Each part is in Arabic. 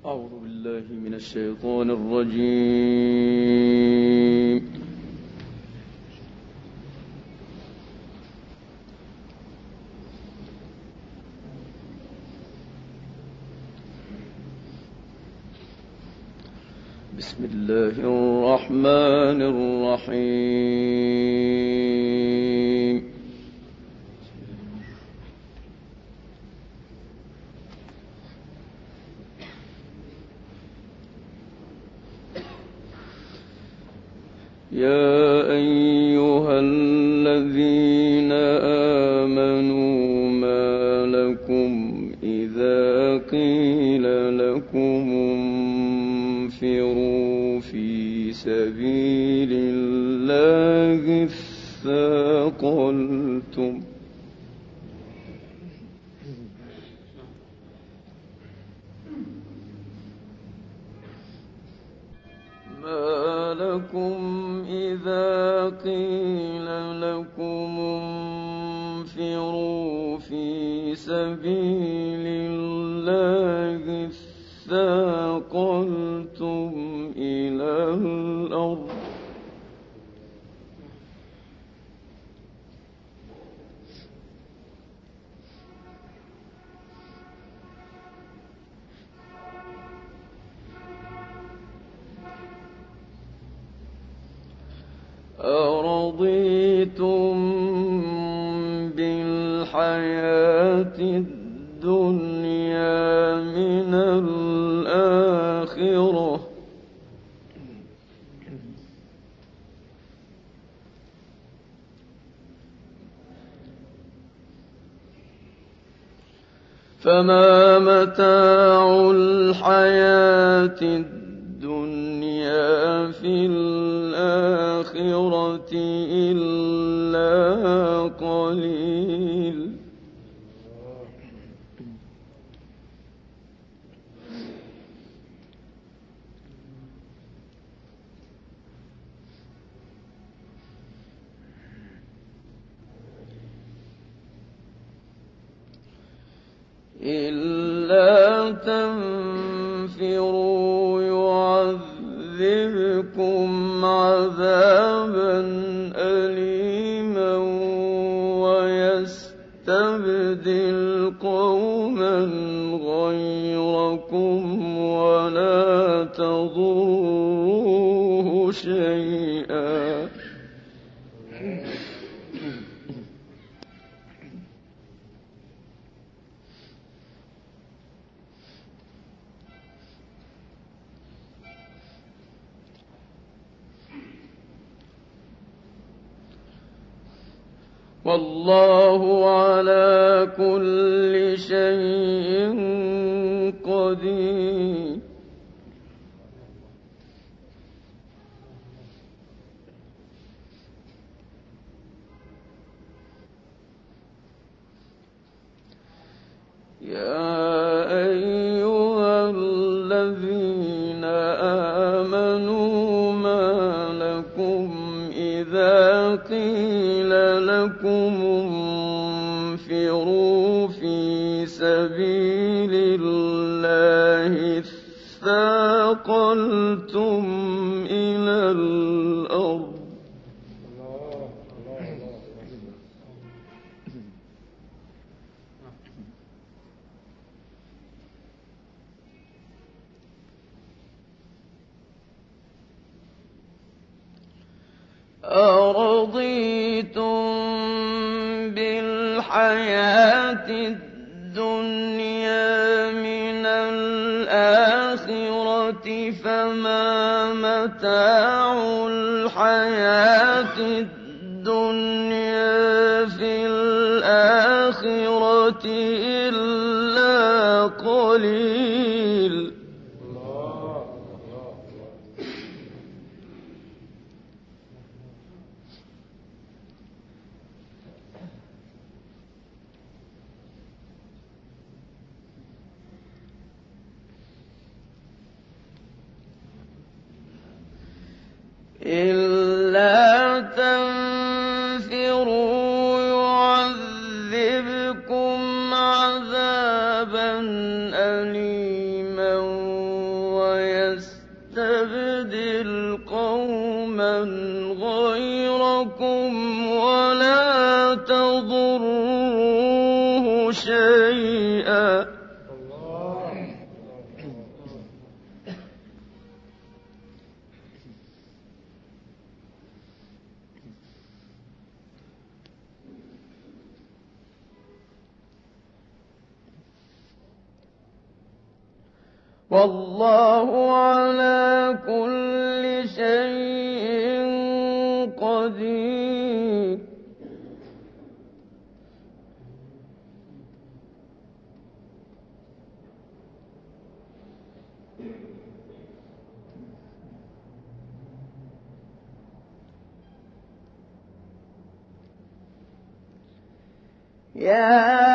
أعوذ بالله من الشيطان الرجيم. بسم الله الرحمن الرحيم. يا أيها الذين آمنوا ما لكم إذا قيل لكم انفروا في سبيل الله اثاقلتم ما لكم إذا قيل لكم انفروا في سبيل الله اثاقلتم إلى الأرض أرضيتم بالحياة الدنيا من الآخرة فما متاع الحياة الدنيا في الآخرة إلا قليل إلا تنفروا يعذبكم عذابا أليما ويستبدل قوما غيركم ولا تضروه شيئا والله على كل شيء قدير يا أيها الذين آمنوا ما لكم إذا قيل لكم انفروا في سبيل الله اثاقلتم إلى الأرض أرضيتم بالحياة الدنيا من الآخرة فما متاع الحياة الدنيا في الآخرة إلا قليل إلا تنفروا يعذبكم عذابا أليما شيئا. والله على كل شيء قدير. يا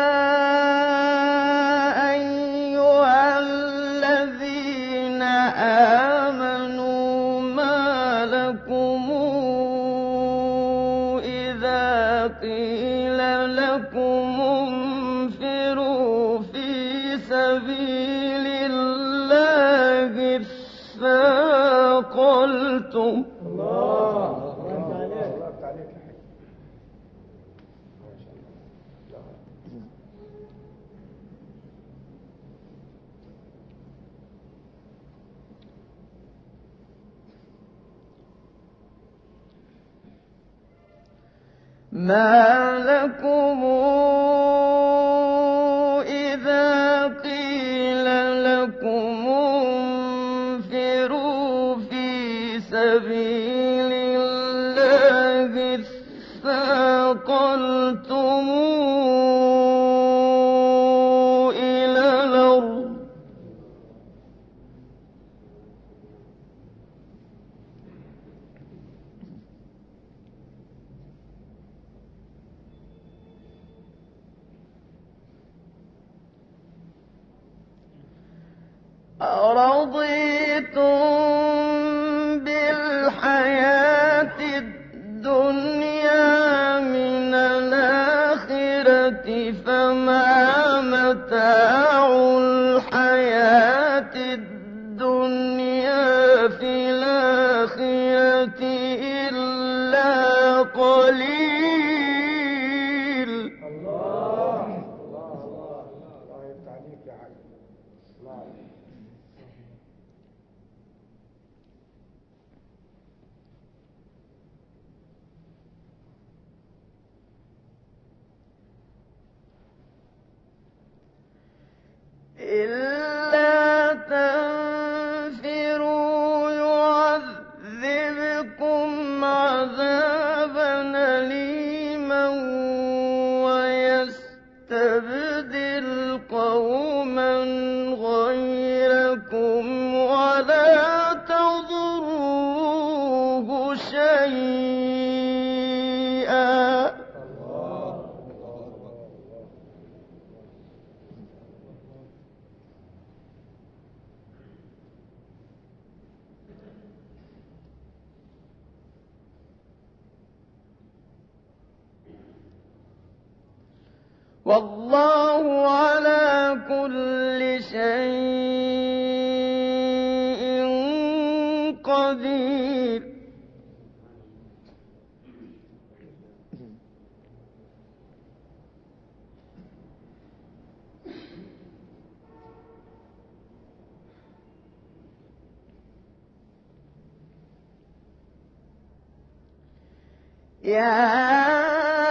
أيها الذين آمنوا ما لكم إذا قيل لكم انفروا في سبيل الله اثاقلتم ما لكم إذا قيل لكم انفروا في سبيل الله اثاقلتم إلى الأرض أرضيتم بالحياة الدنيا من الآخرة فما متاع الحياة الدنيا في الآخرة إلا قليل. إلا تنفروا يعذبكم عذابا أليما ويستبدل قوما غيركم ولا تضروه شيئا. والله على كل شيء قدير. يا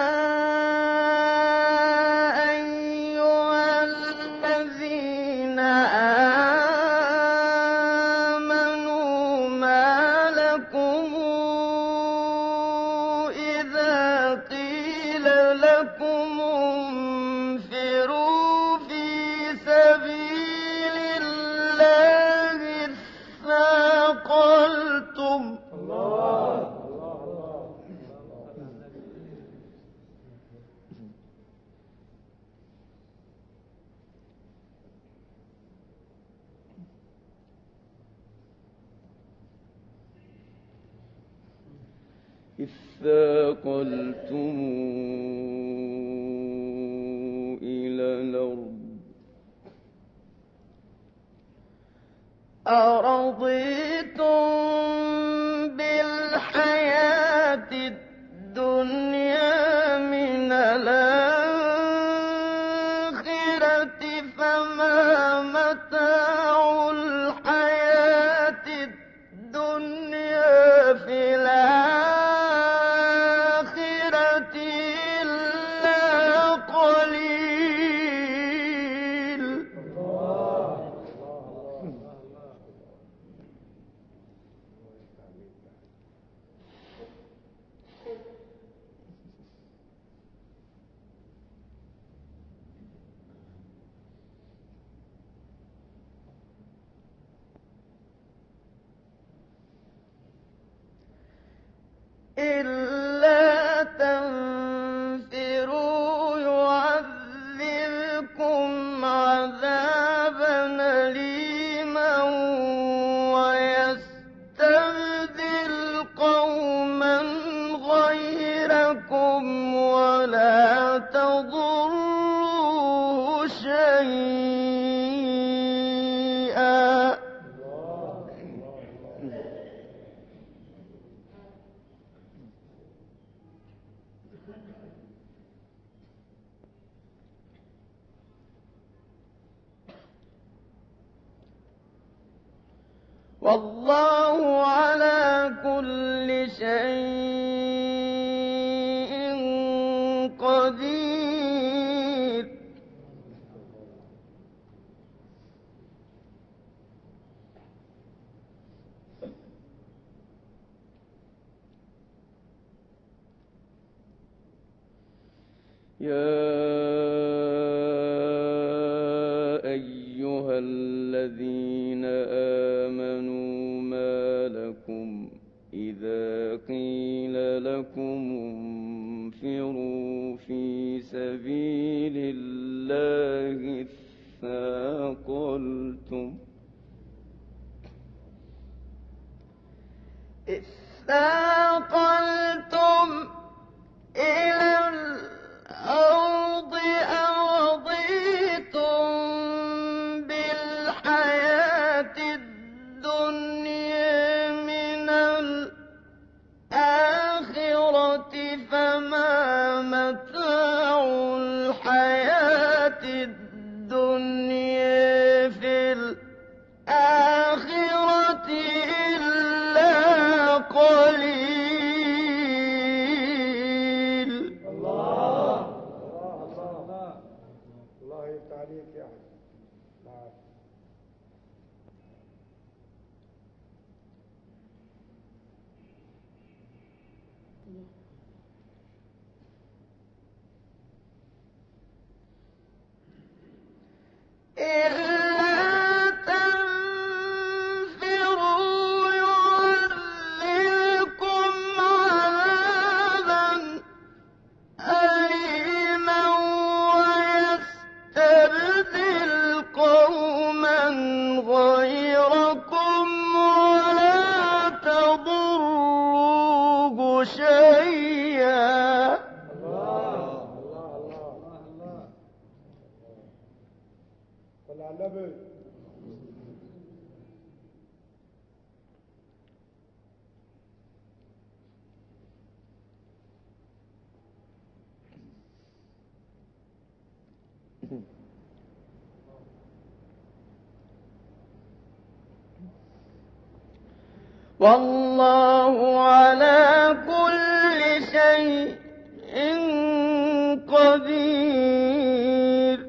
اثاقلتم إلى الأرض أرضيتم بالحياة الدنيا من الآخرة فما متاع الحياة الدنيا في الآخرة إلا قليل. إلا تنفروا يعذبكم عذابا أليما ويستبدل قوما غيركم ولا تضروه شيئا. والله على كل شيء قدير. يا أيها الذين آمنوا ما لكم إذا قيل لكم انفروا في سبيل الله اثاقلتم إلى الأرض أرضيتم بالحياة الدنيا من الآخرة فما متاع الحياة الدنيا في الآخرة إلا قليل. الله يفتح عليك يا أخي. إلا تنفروا يعذبكم عذابا أليما ويستبدل قوما غيركم ولا تضروه شيئا. صلى على النبي. والله على كل شيء قدير.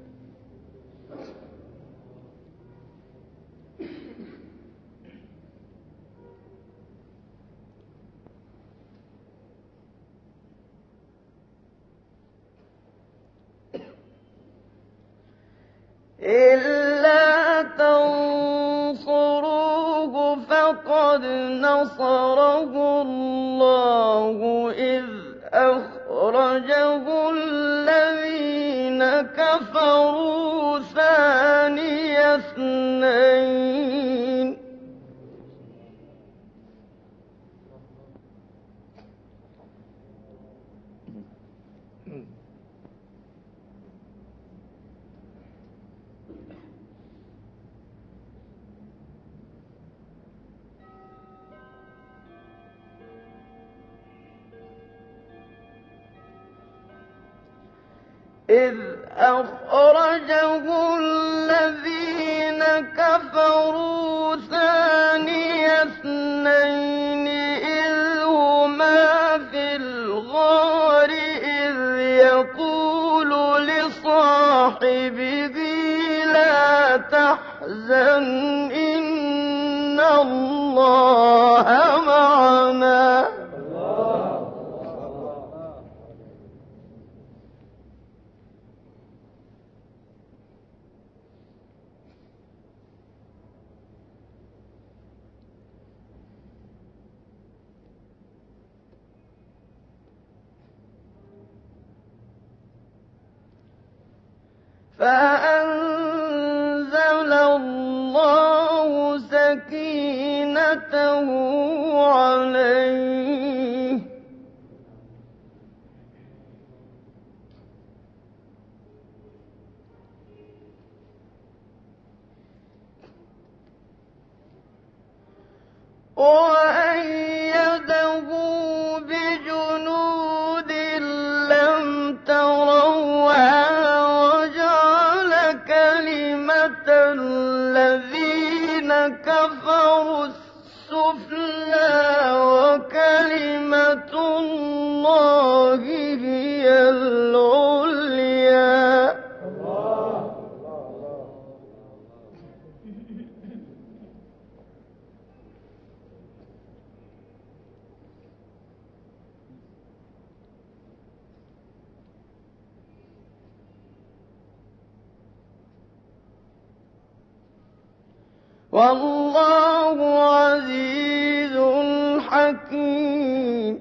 إلا تنصروه فقد نصره الله إذ أخرجه الذين كفروا ثاني اثنين إذ أخرجه كفروا ثاني اثنين إذ هما في الغار إذ يقول لصاحبه لا تحزن إن الله معنا. فأنزل الله سكينته عليه وأيده بجنود لم تروها الذين كفروا السفلى وكلمة الله هي العليا. والله عزيز حكيم.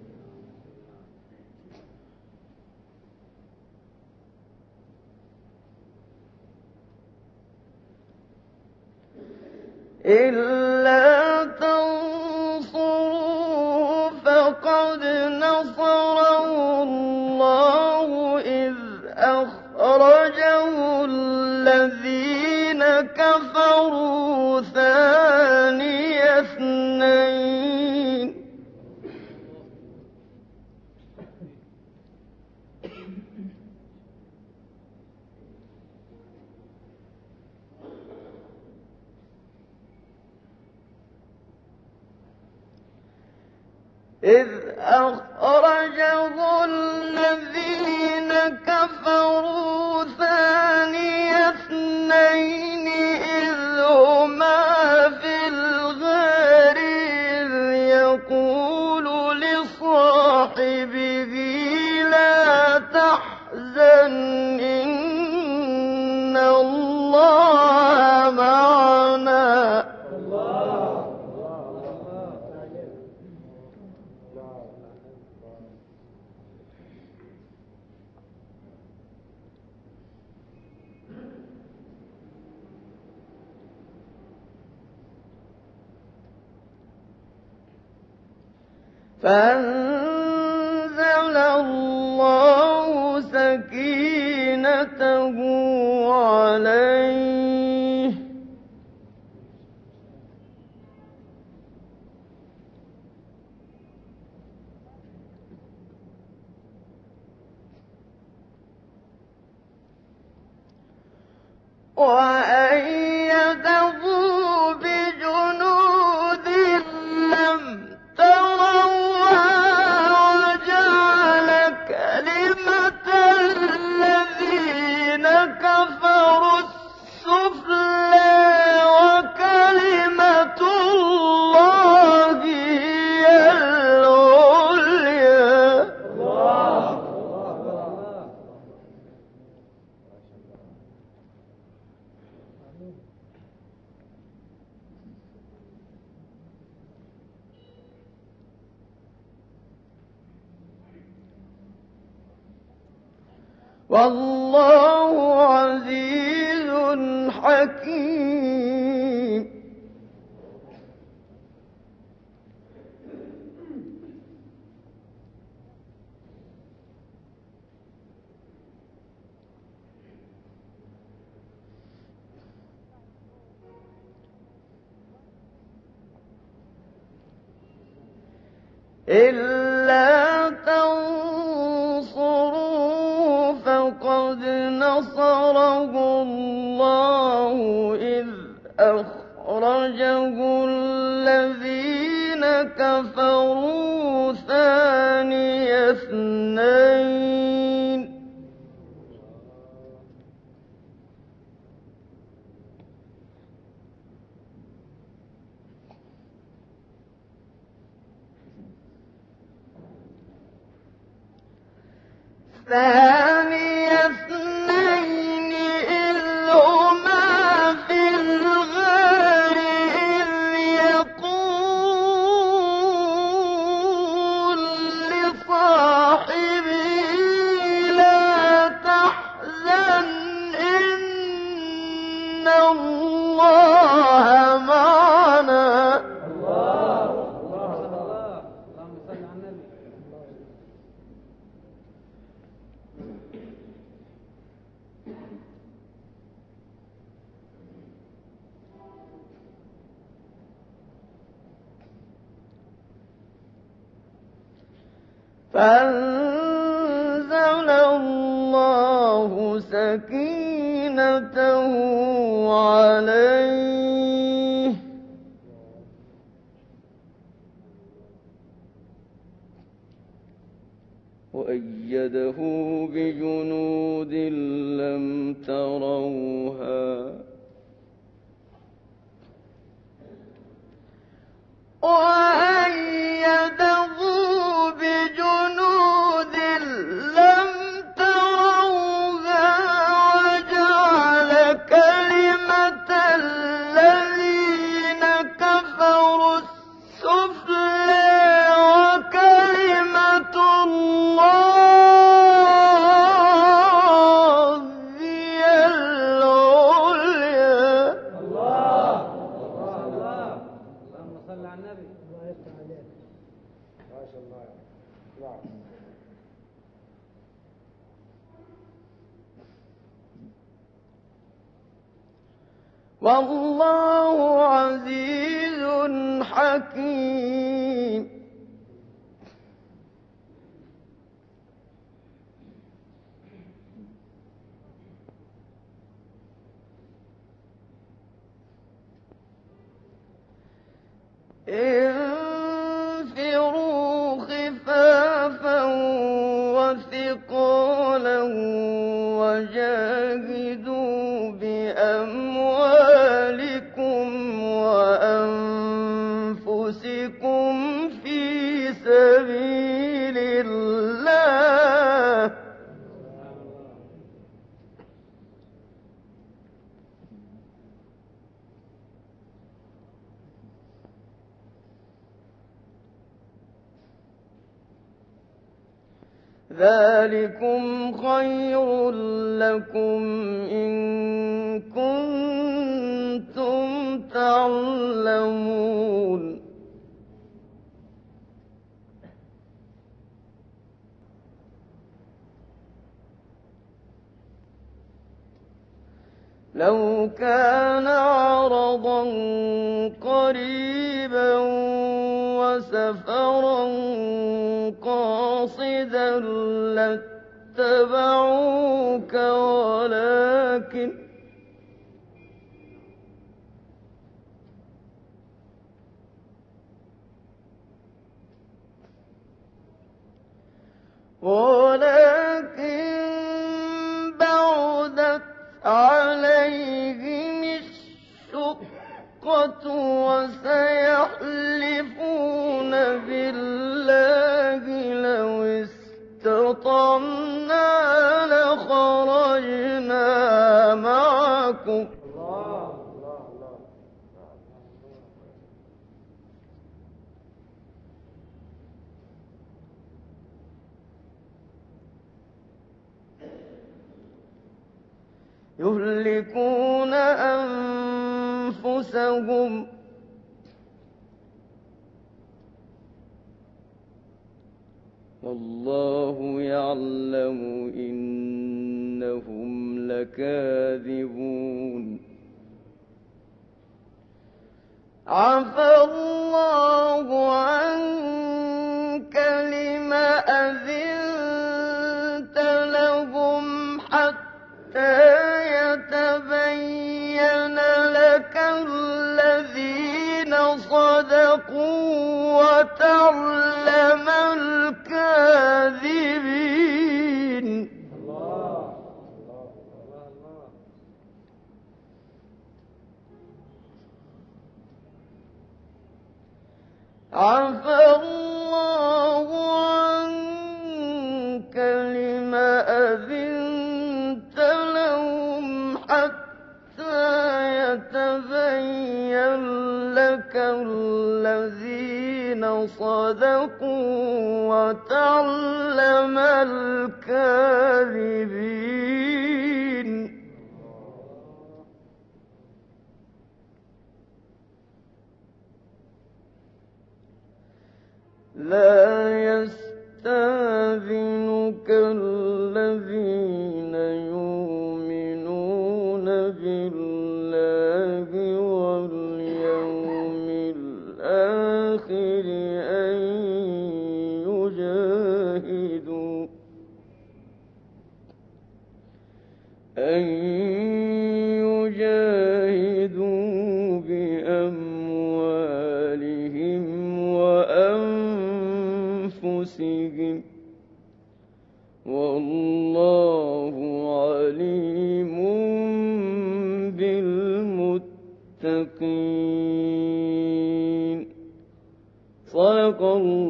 إلا تنصروه فقد نصره الله إذ أخرجه الذين كفروا ثاني اثنين إذ أخرجه الذين كفروا ثاني اثنين إذ هما في الغار إذ يقول لصاحبه لا تحزن إن الله معنا. فأنزل الله سكينته عليه وأيده بجنود لم تروها وجعل كلمة الذين كفروا السفلى وكلمة الله هي العليا. والله عزيز حكيم. إلا تنصروه فقد نصره الله إذ أخرجه الذين كفروا ثاني اثنين إذ هما في الغار إذ يقول لصاحبه لا تحزن إن الله معنا فأنزل الله سكينته عليه وأيده بجنود لم تروها وأيده بجنود لم تروها وجعل كلمة الذين كفروا السفلى وكلمة الله هي العليا. اللهم صل على النبي. الله يفتح عليك. ما شاء الله. نعم. والله عزيز حكيم. انفروا خفافا وثقالا وجاهدوا بأموالكم وأنفسكم في سبيل الله ذلكم خير لكم إن كنتم تعلمون. لو كان عرضا قريبا وسفرا قاصدا لاتبعوك ولكن بعدت عليهم الشقة وسيحلفون بالله لو استطعنا لخرجنا معكم يهلكون أنفسهم والله يعلم إنهم لكاذبون. عفى الله عنك لم أذنت لهم حتى يتبين لك وتعلم الكاذبين. الله الله الله الله. عفى الله عنك لم أذنت لهم حتى يتبين لك الذين صدقوا وتعلم الكاذبين. لا يستأذنك الذين يؤمنون بالله واليوم الآخر أن يجاهدوا بأموالهم وأنفسهم والله عليم بالمتقين. صدق الله.